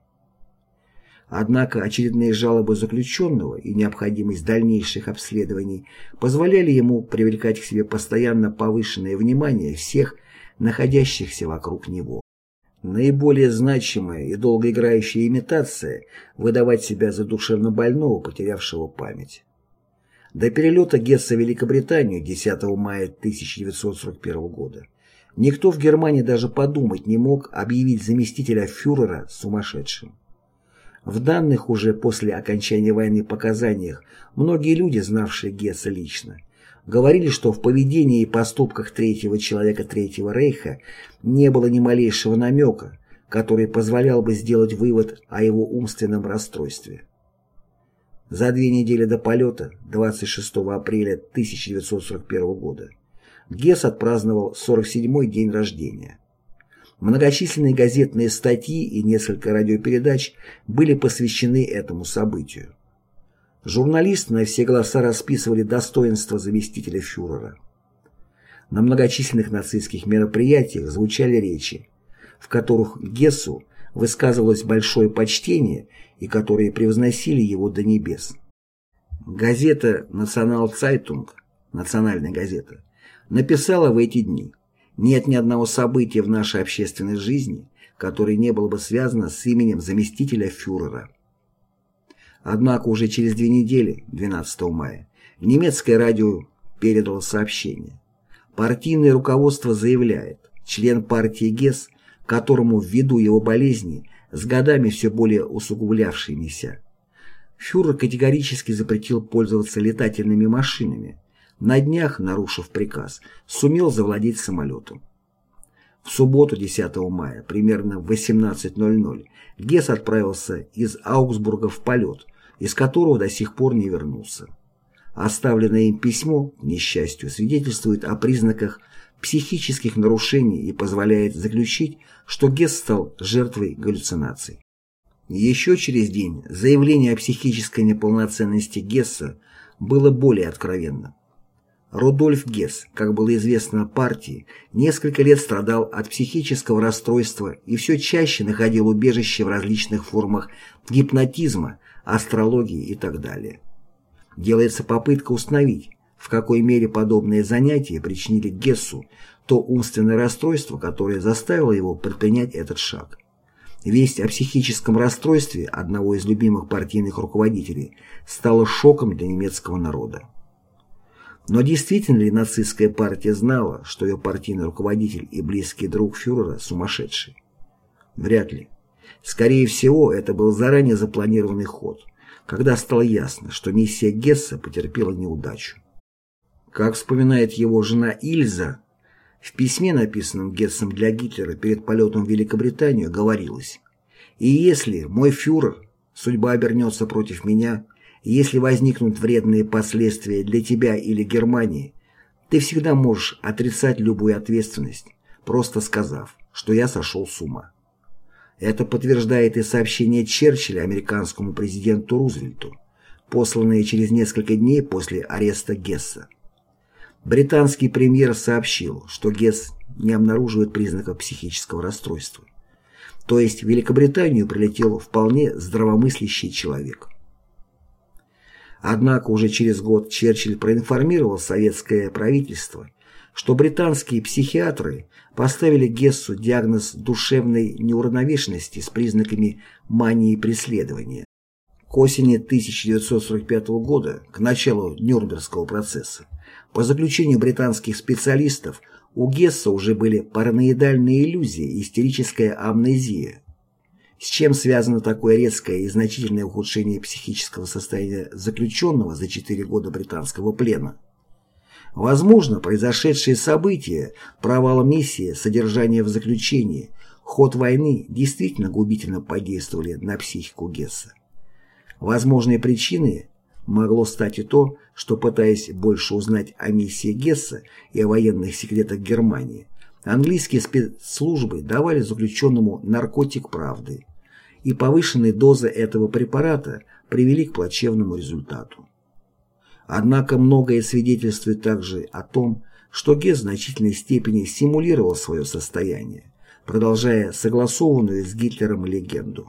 Однако очередные жалобы заключенного и необходимость дальнейших обследований позволяли ему привлекать к себе постоянно повышенное внимание всех, находящихся вокруг него. Наиболее значимая и долгоиграющая имитация – выдавать себя за душевнобольного, потерявшего память. До перелета Гесса в Великобританию 10 мая 1941 года никто в Германии даже подумать не мог объявить заместителя фюрера сумасшедшим. В данных уже после окончания войны показаниях многие люди, знавшие Гесса лично, говорили, что в поведении и поступках третьего человека Третьего Рейха не было ни малейшего намека, который позволял бы сделать вывод о его умственном расстройстве. За 2 недели до полета, 26 апреля 1941 года, Гесс отпраздновал 47-й день рождения. Многочисленные газетные статьи и несколько радиопередач были посвящены этому событию. Журналисты на все голоса расписывали достоинства заместителя фюрера. На многочисленных нацистских мероприятиях звучали речи, в которых Гессу высказывалось большое почтение и которые превозносили его до небес. Газета «Национал-Цайтунг», национальная газета, написала в эти дни: «Нет ни одного события в нашей общественной жизни, которое не было бы связано с именем заместителя фюрера». Однако уже через 2 недели, 12 мая, немецкое радио передало сообщение. Партийное руководство заявляет: член партии Гесс, которому ввиду его болезни, с годами все более усугублявшимися, фюрер категорически запретил пользоваться летательными машинами. На днях, нарушив приказ, сумел завладеть самолетом. В субботу, 10 мая, примерно в 18:00, Гесс отправился из Аугсбурга в полет, из которого до сих пор не вернулся. Оставленное им письмо, к несчастью, свидетельствует о признаках психических нарушений и позволяет заключить, что Гесс стал жертвой галлюцинаций. Еще через день заявление о психической неполноценности Гесса было более откровенным. Рудольф Гесс, как было известно партии, несколько лет страдал от психического расстройства и все чаще находил убежище в различных формах гипнотизма, астрологии и так далее. Делается попытка установить, в какой мере подобные занятия причинили Гессу то умственное расстройство, которое заставило его предпринять этот шаг. Весть о психическом расстройстве одного из любимых партийных руководителей стала шоком для немецкого народа. Но действительно ли нацистская партия знала, что ее партийный руководитель и близкий друг фюрера сумасшедший? Вряд ли. Скорее всего, это был заранее запланированный ход, когда стало ясно, что миссия Гесса потерпела неудачу. Как вспоминает его жена Ильза, в письме, написанном Гессом для Гитлера перед полетом в Великобританию, говорилось: «И если, мой фюрер, судьба обернется против меня, и если возникнут вредные последствия для тебя или Германии, ты всегда можешь отрицать любую ответственность, просто сказав, что я сошел с ума». Это подтверждает и сообщение Черчилля американскому президенту Рузвельту, посланное через несколько дней после ареста Гесса. Британский премьер сообщил, что Гесс не обнаруживает признаков психического расстройства. То есть в Великобританию прилетел вполне здравомыслящий человек. Однако уже через год Черчилль проинформировал советское правительство, что британские психиатры поставили Гессу диагноз душевной неуравновешенности с признаками мании преследования. К осени 1945 года, к началу Нюрнбергского процесса, по заключению британских специалистов, у Гесса уже были параноидальные иллюзии и истерическая амнезия. С чем связано такое резкое и значительное ухудшение психического состояния заключенного за 4 года британского плена? Возможно, произошедшие события, провал миссии, содержание в заключении, ход войны действительно губительно подействовали на психику Гесса. Возможной причиной могло стать и то, что, пытаясь больше узнать о миссии Гесса и о военных секретах Германии, английские спецслужбы давали заключенному наркотик правды, и повышенные дозы этого препарата привели к плачевному результату. Однако многое свидетельствует также о том, что Гесс в значительной степени симулировал свое состояние, продолжая согласованную с Гитлером легенду.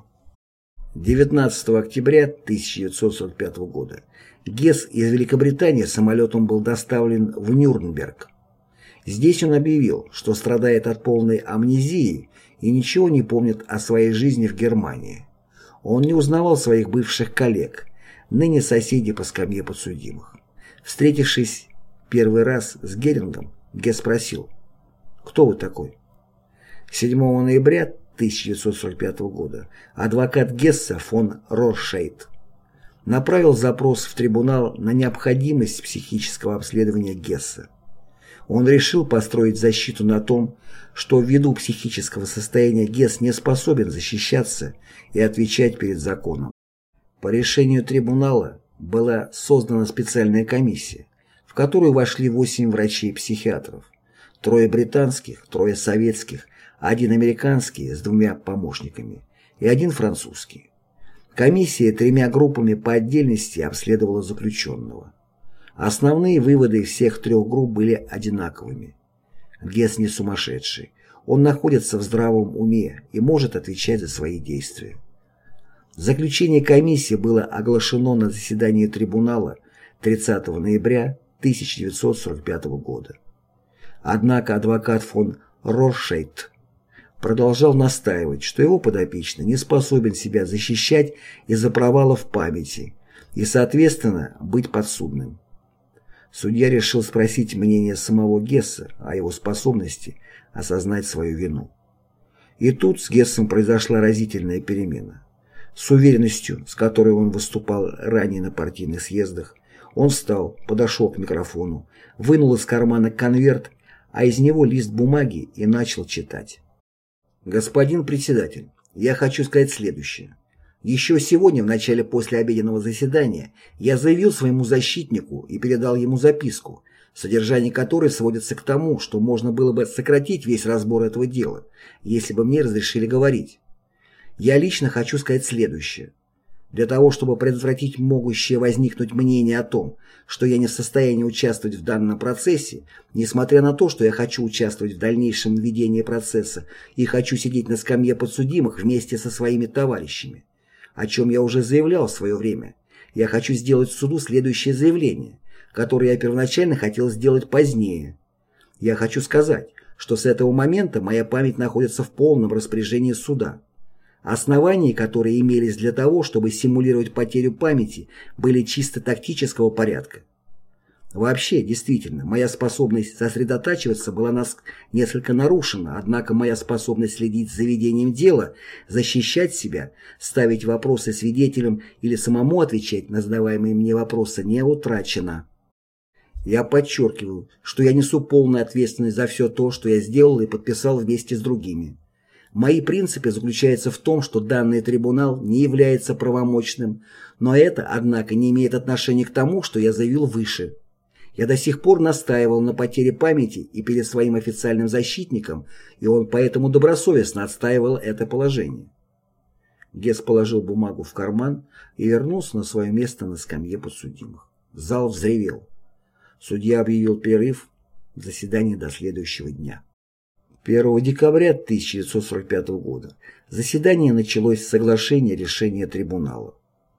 19 октября 1945 года Гесс из Великобритании самолетом был доставлен в Нюрнберг. Здесь он объявил, что страдает от полной амнезии и ничего не помнит о своей жизни в Германии. Он не узнавал своих бывших коллег, ныне соседей по скамье подсудимых. Встретившись первый раз с Герингом, Гесс спросил: «Кто вы такой?» 7 ноября 1945 года адвокат Гесса фон Роршейд направил запрос в трибунал на необходимость психического обследования Гесса. Он решил построить защиту на том, что ввиду психического состояния Гесс не способен защищаться и отвечать перед законом. По решению трибунала была создана специальная комиссия, в которую вошли 8 врачей-психиатров, 3 британских, 3 советских, 1 американский с 2 помощниками и 1 французский. Комиссия 3 группами по отдельности обследовала заключенного. Основные выводы всех 3 групп были одинаковыми. Гесс не сумасшедший, он находится в здравом уме и может отвечать за свои действия. Заключение комиссии было оглашено на заседании трибунала 30 ноября 1945 года. Однако адвокат фон Роршейд продолжал настаивать, что его подопечный не способен себя защищать из-за провалов в памяти и, соответственно, быть подсудным. Судья решил спросить мнение самого Гесса о его способности осознать свою вину. И тут с Гессом произошла разительная перемена. С уверенностью, с которой он выступал ранее на партийных съездах, он встал, подошел к микрофону, вынул из кармана конверт, а из него лист бумаги и начал читать. «Господин председатель, я хочу сказать следующее. Еще сегодня, в начале послеобеденного заседания, я заявил своему защитнику и передал ему записку, содержание которой сводится к тому, что можно было бы сократить весь разбор этого дела, если бы мне разрешили говорить. Я лично хочу сказать следующее. Для того, чтобы предотвратить могущее возникнуть мнение о том, что я не в состоянии участвовать в данном процессе, несмотря на то, что я хочу участвовать в дальнейшем ведении процесса и хочу сидеть на скамье подсудимых вместе со своими товарищами, о чем я уже заявлял в свое время, я хочу сделать в суду следующее заявление, которое я первоначально хотел сделать позднее. Я хочу сказать, что с этого момента моя память находится в полном распоряжении суда. Основания, которые имелись для того, чтобы симулировать потерю памяти, были чисто тактического порядка. Вообще, действительно, моя способность сосредотачиваться была несколько нарушена, однако моя способность следить за ведением дела, защищать себя, ставить вопросы свидетелям или самому отвечать на задаваемые мне вопросы не утрачена. Я подчеркиваю, что я несу полную ответственность за все то, что я сделал и подписал вместе с другими. Мои принципы заключаются в том, что данный трибунал не является правомочным, но это, однако, не имеет отношения к тому, что я заявил выше. Я до сих пор настаивал на потере памяти и перед своим официальным защитником, и он поэтому добросовестно отстаивал это положение. Гесс положил бумагу в карман и вернулся на свое место на скамье подсудимых. Зал взревел. Судья объявил перерыв в заседании до следующего дня. 1 декабря 1945 года заседание началось с соглашения решения трибунала.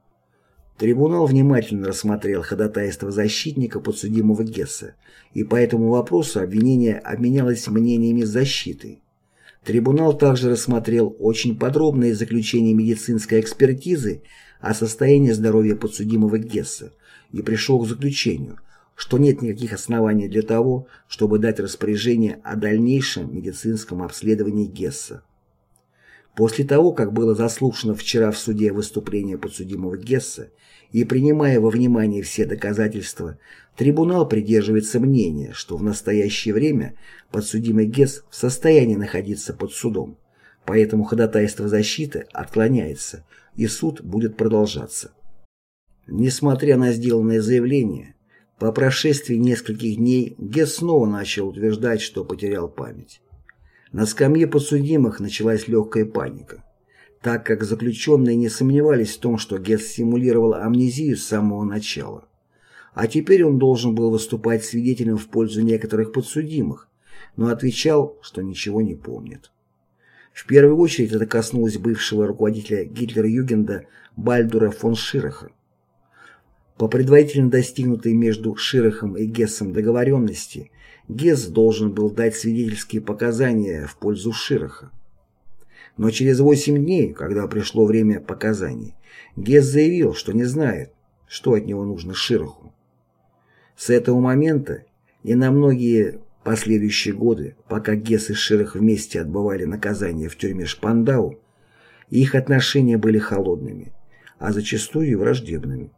Трибунал внимательно рассмотрел ходатайство защитника подсудимого Гесса, и по этому вопросу обвинение обменялось мнениями защиты. Трибунал также рассмотрел очень подробные заключения медицинской экспертизы о состоянии здоровья подсудимого Гесса и пришел к заключению, что нет никаких оснований для того, чтобы дать распоряжение о дальнейшем медицинском обследовании Гесса. После того, как было заслушано вчера в суде выступление подсудимого Гесса и принимая во внимание все доказательства, трибунал придерживается мнения, что в настоящее время подсудимый Гесс в состоянии находиться под судом, поэтому ходатайство защиты отклоняется и суд будет продолжаться. Несмотря на сделанное заявление, по прошествии нескольких дней Гесс снова начал утверждать, что потерял память. На скамье подсудимых началась легкая паника, так как заключенные не сомневались в том, что Гесс симулировал амнезию с самого начала. А теперь он должен был выступать свидетелем в пользу некоторых подсудимых, но отвечал, что ничего не помнит. В первую очередь это коснулось бывшего руководителя Гитлер-Югенда Бальдура фон Шираха. По предварительно достигнутой между Ширахом и Гессом договоренности, Гесс должен был дать свидетельские показания в пользу Шираха. Но через 8 дней, когда пришло время показаний, Гесс заявил, что не знает, что от него нужно Шираху. С этого момента и на многие последующие годы, пока Гесс и Ширах вместе отбывали наказание в тюрьме Шпандау, их отношения были холодными, а зачастую и враждебными.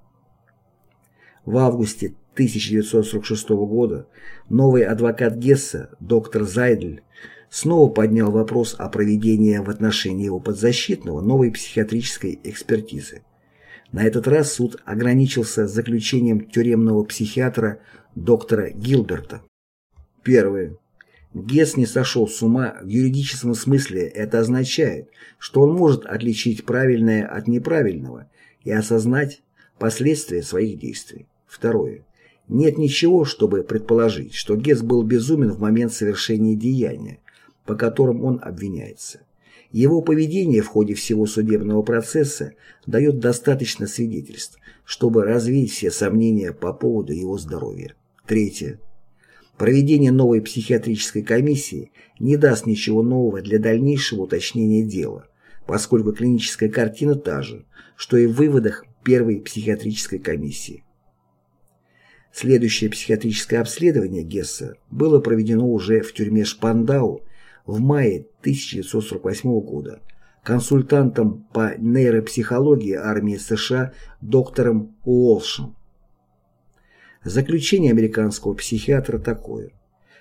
В августе 1946 года новый адвокат Гесса, доктор Зайдель, снова поднял вопрос о проведении в отношении его подзащитного новой психиатрической экспертизы. На этот раз суд ограничился заключением тюремного психиатра доктора Гилберта. Первое. Гесс не сошел с ума в юридическом смысле. Это означает, что он может отличить правильное от неправильного и осознать последствия своих действий. Второе. Нет ничего, чтобы предположить, что Гесс был безумен в момент совершения деяния, по которым он обвиняется. Его поведение в ходе всего судебного процесса дает достаточно свидетельств, чтобы развеять все сомнения по поводу его здоровья. Третье. Проведение новой психиатрической комиссии не даст ничего нового для дальнейшего уточнения дела, поскольку клиническая картина та же, что и в выводах первой психиатрической комиссии. Следующее психиатрическое обследование Гесса было проведено уже в тюрьме Шпандау в мае 1948 года консультантом по нейропсихологии армии США доктором Уолшем. Заключение американского психиатра такое.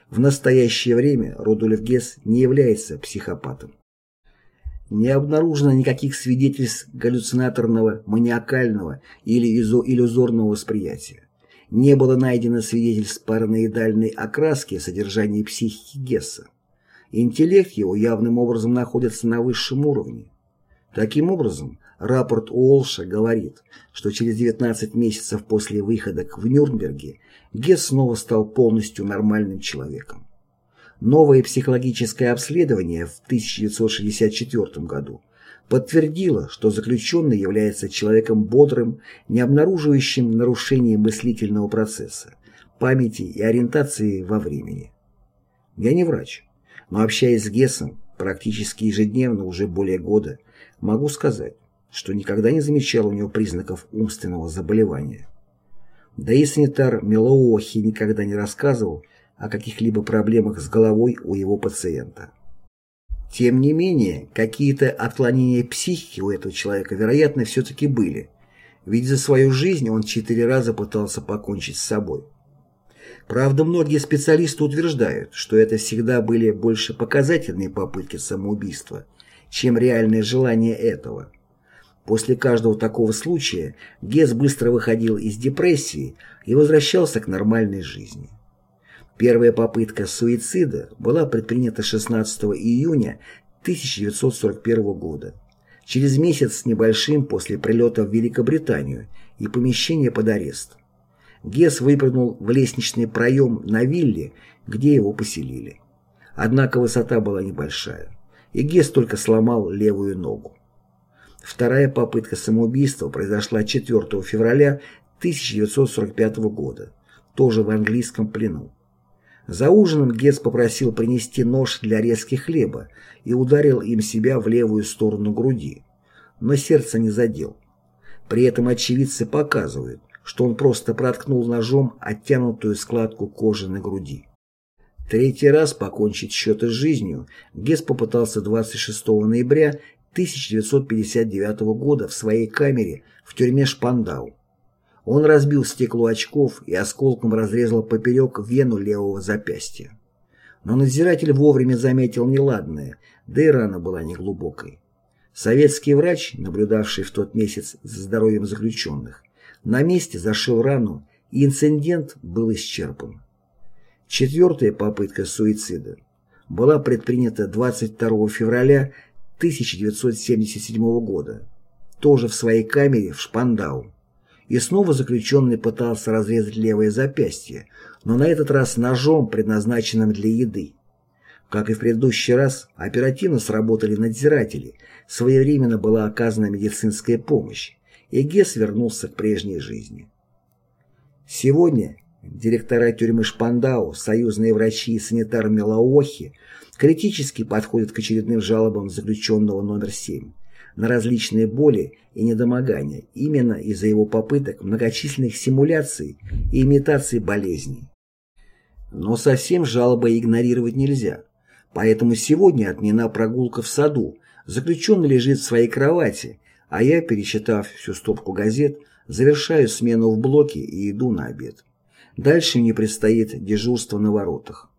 В настоящее время Рудольф Гесс не является психопатом. Не обнаружено никаких свидетельств галлюцинаторного, маниакального или иллюзорного восприятия. Не было найдено свидетельств параноидальной окраски содержания психики Гесса. Интеллект его явным образом находится на высшем уровне. Таким образом, рапорт Уолша говорит, что через 19 месяцев после выхода в Нюрнберге Гесс снова стал полностью нормальным человеком. Новое психологическое обследование в 1964 году подтвердило, что заключенный является человеком бодрым, не обнаруживающим нарушений мыслительного процесса, памяти и ориентации во времени. Я не врач, но общаясь с Гессом практически ежедневно уже более года, могу сказать, что никогда не замечал у него признаков умственного заболевания. Да и санитар Милоохи никогда не рассказывал о каких-либо проблемах с головой у его пациента. Тем не менее, какие-то отклонения психики у этого человека, вероятно, все-таки были, ведь за свою жизнь он 4 раза пытался покончить с собой. Правда, многие специалисты утверждают, что это всегда были больше показательные попытки самоубийства, чем реальное желание этого. После каждого такого случая Гесс быстро выходил из депрессии и возвращался к нормальной жизни. Первая попытка суицида была предпринята 16 июня 1941 года, через месяц с небольшим после прилета в Великобританию и помещения под арест. Гесс выпрыгнул в лестничный проем на вилле, где его поселили. Однако высота была небольшая, и Гесс только сломал левую ногу. Вторая попытка самоубийства произошла 4 февраля 1945 года, тоже в английском плену. За ужином Гесс попросил принести нож для резки хлеба и ударил им себя в левую сторону груди, но сердце не задел. При этом очевидцы показывают, что он просто проткнул ножом оттянутую складку кожи на груди. Третий раз покончить счеты с жизнью Гесс попытался 26 ноября 1959 года в своей камере в тюрьме Шпандау. Он разбил стекло очков и осколком разрезал поперек вену левого запястья. Но надзиратель вовремя заметил неладное, да и рана была неглубокой. Советский врач, наблюдавший в тот месяц за здоровьем заключенных, на месте зашил рану, и инцидент был исчерпан. Четвертая попытка суицида была предпринята 22 февраля 1977 года, тоже в своей камере в Шпандау. И снова заключенный пытался разрезать левое запястье, но на этот раз ножом, предназначенным для еды. Как и в предыдущий раз, оперативно сработали надзиратели, своевременно была оказана медицинская помощь, и Гесс вернулся к прежней жизни. Сегодня директора тюрьмы Шпандау, союзные врачи и санитар Милоохи критически подходят к очередным жалобам заключенного номер 7 на различные боли и недомогания именно из-за его попыток многочисленных симуляций и имитаций болезней. Но совсем жалобы игнорировать нельзя, поэтому сегодня отменена прогулка в саду, заключенный лежит в своей кровати, а я, перечитав всю стопку газет, завершаю смену в блоке и иду на обед. Дальше мне предстоит дежурство на воротах.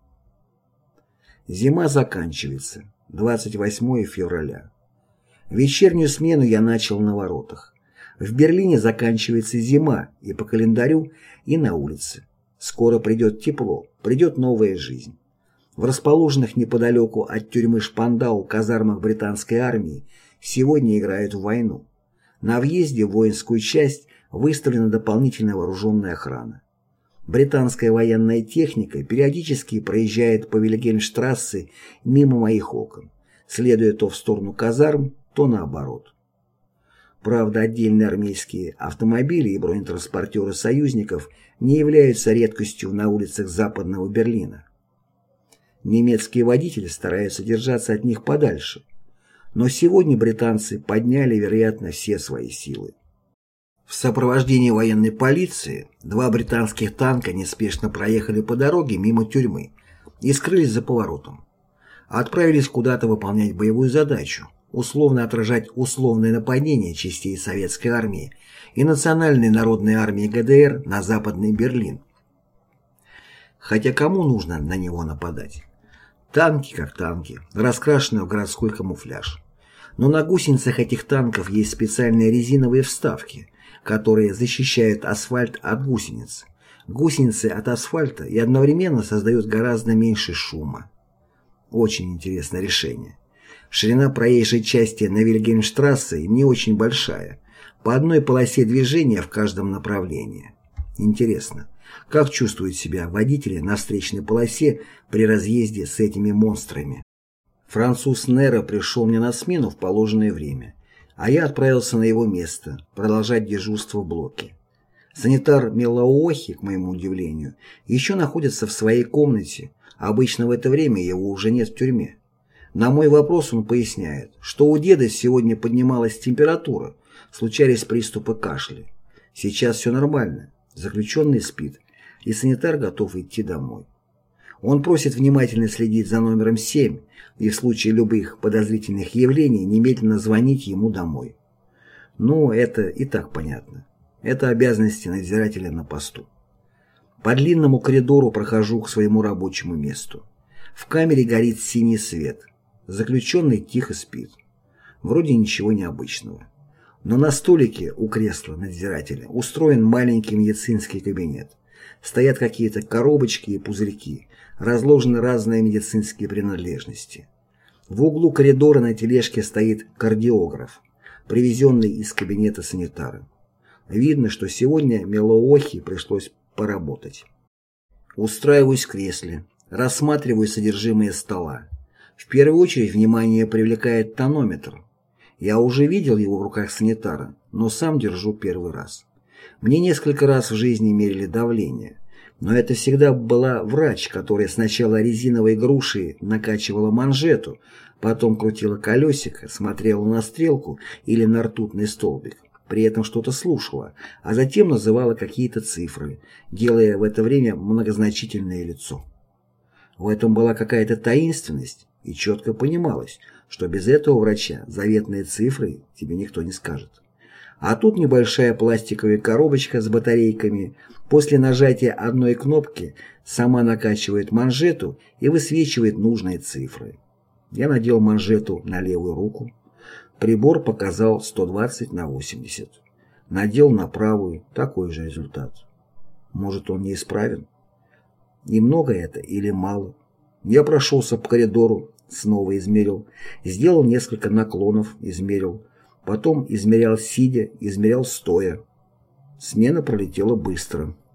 Зима заканчивается. 28 февраля. Вечернюю смену я начал на воротах. В Берлине заканчивается зима и по календарю, и на улице. Скоро придет тепло, придет новая жизнь. В расположенных неподалеку от тюрьмы Шпандау казармах британской армии сегодня играют в войну. На въезде в воинскую часть выставлена дополнительная вооруженная охрана. Британская военная техника периодически проезжает по Вильгельмштрассе мимо моих окон, следуя то в сторону казарм, то наоборот. Правда, отдельные армейские автомобили и бронетранспортеры союзников не являются редкостью на улицах Западного Берлина. Немецкие водители стараются держаться от них подальше, но сегодня британцы подняли, вероятно, все свои силы. В сопровождении военной полиции 2 британских танка неспешно проехали по дороге мимо тюрьмы и скрылись за поворотом. Отправились куда-то выполнять боевую задачу, условно отражать условное нападение частей советской армии и Национальной народной армии ГДР на Западный Берлин. Хотя кому нужно на него нападать? Танки как танки, раскрашены в городской камуфляж. Но на гусеницах этих танков есть специальные резиновые вставки, которые защищают асфальт от гусениц, гусеницы от асфальта и одновременно создают гораздо меньше шума. Очень интересное решение. Ширина проезжей части на Вильгельмштрассе не очень большая, по одной полосе движения в каждом направлении. Интересно, как чувствуют себя водители на встречной полосе при разъезде с этими монстрами? Француз Неро пришел мне на смену в положенное время, а я отправился на его место, продолжать дежурство в блоке. Санитар Мелаохи, к моему удивлению, еще находится в своей комнате, обычно в это время его уже нет в тюрьме. На мой вопрос он поясняет, что у деда сегодня поднималась температура, случались приступы кашля. Сейчас все нормально, заключенный спит, и санитар готов идти домой. Он просит внимательно следить за номером 7 и в случае любых подозрительных явлений немедленно звонить ему домой. Ну, это и так понятно. Это обязанности надзирателя на посту. По длинному коридору прохожу к своему рабочему месту. В камере горит синий свет. Заключенный тихо спит. Вроде ничего необычного. Но на столике у кресла надзирателя устроен маленький медицинский кабинет. Стоят какие-то коробочки и пузырьки, разложены разные медицинские принадлежности. В углу коридора на тележке стоит кардиограф, привезенный из кабинета санитара. Видно, что сегодня Мелаохи пришлось поработать. Устраиваюсь в кресле, рассматриваю содержимое стола. В первую очередь внимание привлекает тонометр. Я уже видел его в руках санитара, но сам держу первый раз. Мне несколько раз в жизни мерили давление, но это всегда была врач, которая сначала резиновой грушей накачивала манжету, потом крутила колесико, смотрела на стрелку или на ртутный столбик, при этом что-то слушала, а затем называла какие-то цифры, делая в это время многозначительное лицо. В этом была какая-то таинственность, и четко понималось, что без этого врача заветные цифры тебе никто не скажет. А тут небольшая пластиковая коробочка с батарейками, после нажатия одной кнопки сама накачивает манжету и высвечивает нужные цифры. Я надел манжету на левую руку. Прибор показал 120/80. Надел на правую, такой же результат. Может, он неисправен? Немного это или мало? Я прошелся по коридору, снова измерил, сделал несколько наклонов, измерил, потом измерял сидя, измерял стоя. Смена пролетела быстро.